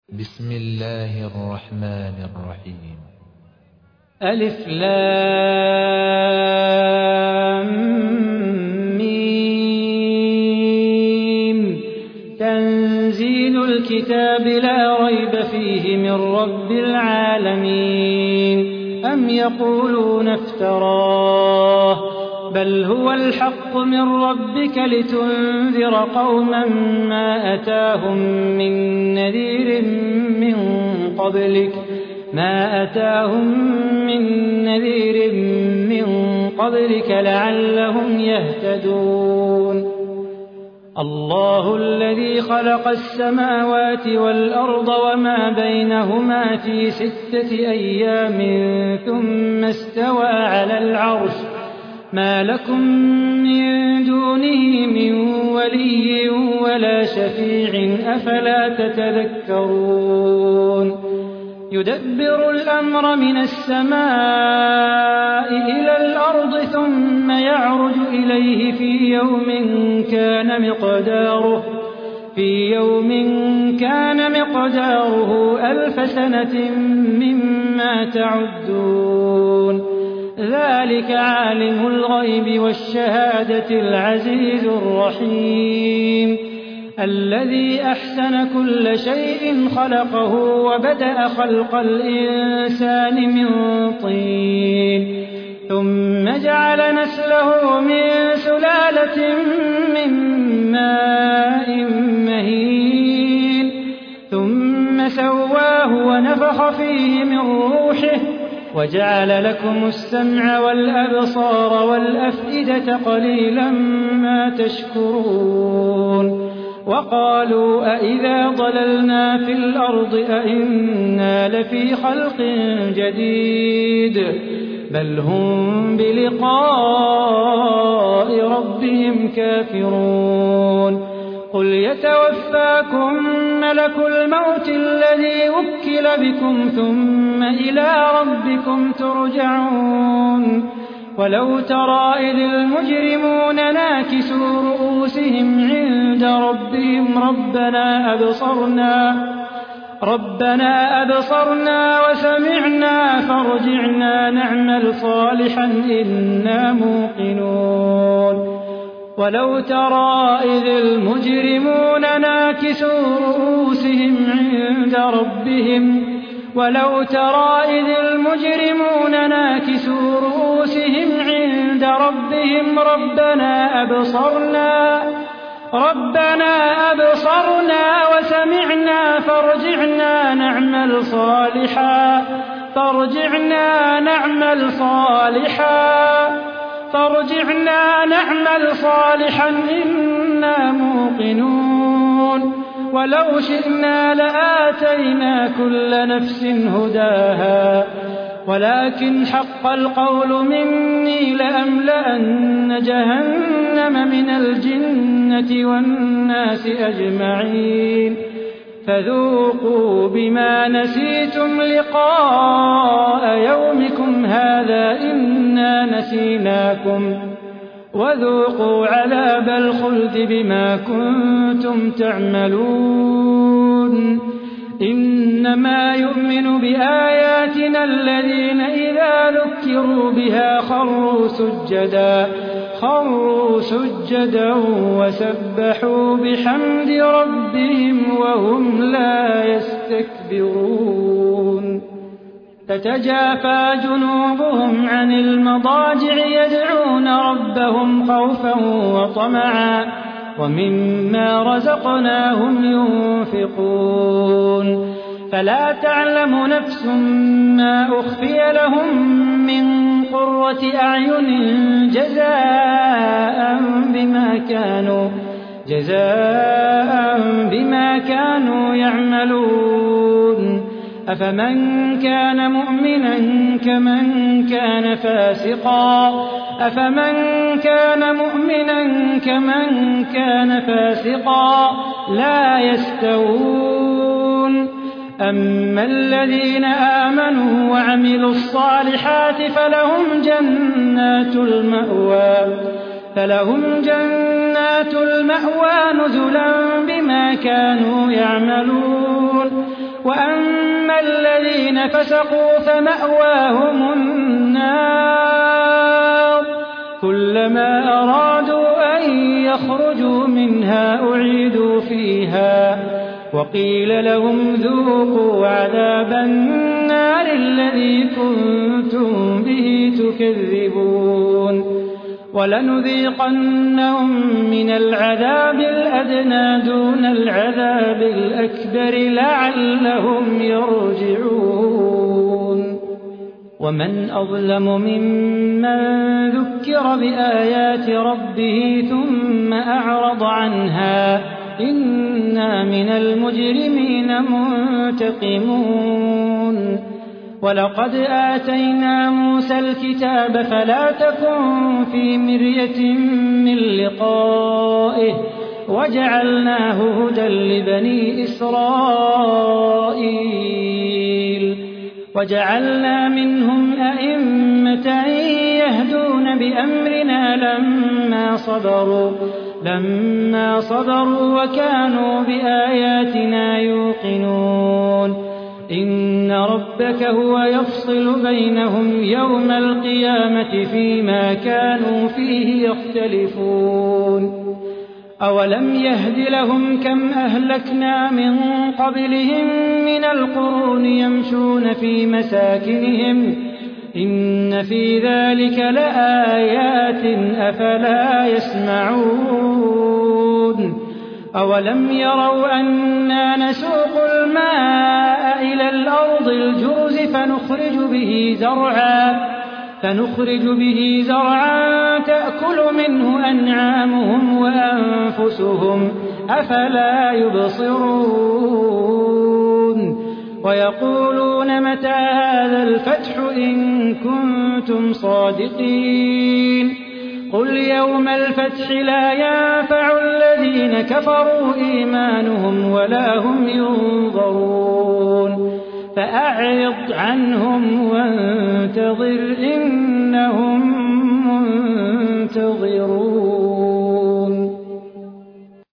بسم الله الرحمن الرحيم. ألف لام ميم. تنزيل الكتاب لا ريب فيه من رب العالمين. أم يقولون افتراه بل هو الحق من ربك لتنذر قوما ما أتاهم من نذير من قبلك لعلهم يهتدون. الله الذي خلق السماوات والأرض وما بينهما في 6 أيام ثم استوى على العرش ما لكم من دونه من ولي ولا شفيع أفلا تتذكرون. يدبر الأمر من السماء إلى الأرض ثم يعرج إليه في يوم كان مقداره 1000 سنة مما تعدون. ذلك عالم الغيب والشهادة العزيز الرحيم الذي أحسن كل شيء خلقه وبدأ خلق الإنسان من طين ثم جعل نسله من سلالة من ماء مهين ثم سواه ونفخ فيه من روحه وجعل لكم السمع والأبصار والأفئدة قليلا ما تشكرون. وقالوا أإذا ضللنا في الأرض أإنا لفي خلق جديد بل هم بلقاء ربهم كافرون. قل يتوفاكم ملك الموت الذي وكل بكم ثم إلى ربكم ترجعون. ولو ترى إذ المجرمون ناكسوا رؤوسهم عند ربهم ربنا أبصرنا وسمعنا فارجعنا نعمل صالحا إنا موقنون. ولو ترى إذ المجرمون ناكسوا رؤوسهم عند ربهم ربنا أبصرنا وسمعنا فارجعنا نعمل صالحا إنا موقنون. ولو شئنا لآتينا كل نفس هداها ولكن حق القول مني لأملأن جهنم من الجنة والناس أجمعين. فذوقوا بما نسيتم لقاء يومكم هذا إنا نسيناكم وذوقوا عذاب الخلد بما كنتم تعملون. إنما يؤمن بآياتنا الذين إذا ذكروا بها خروا سجدا وسبحوا بحمد ربهم وهم لا يستكبرون. تتجافى جنوبهم عن المضاجع يدعون ربهم خوفا وطمعا ومما رزقناهم ينفقون. فلا تعلم نفس ما أخفي لهم من قرة أعين جزاء بما كانوا يعملون. أفمن كان مؤمنا كمن كان فاسقا لا يستوون. أما الذين آمنوا وعملوا الصالحات فلهم جنات المأوى نزلا بما كانوا يعملون. الذين فسقوا فمأواهم النار كلما أرادوا أن يخرجوا منها أعيدوا فيها وقيل لهم ذوقوا عذاب النار الذي كنتم به تكذبون ولنذيقنهم من العذاب الأدنى دون العذاب الأكبر لعلهم يرجعون ومن أظلم ممن ذكر بآيات ربه ثم أعرض عنها إنا من المجرمين منتقمون ولقد آتينا موسى الكتاب فلا تكن في مرية من لقائه وجعلناه هدى لبني إسرائيل وجعلنا منهم أئمة يهدون بأمرنا لما صبروا وكانوا بآياتنا يوقنون إن ربك هو يفصل بينهم يوم القيامة فيما كانوا فيه يختلفون أولم يهد لهم كم أهلكنا من قبلهم من القرون يمشون في مساكنهم إن في ذلك لآيات أفلا يسمعون أولم يروا أنا نسوق الماء إلى الأرض الجرز فنخرج به زرعا تأكل منه أنعامهم وأنفسهم أفلا يبصرون ويقولون متى هذا الفتح إن كنتم صادقين قل يوم الفتح لا ينفع الذين كفروا إيمانهم ولا هم ينظرون فأعرض عنهم وانتظر إنهم منتظرون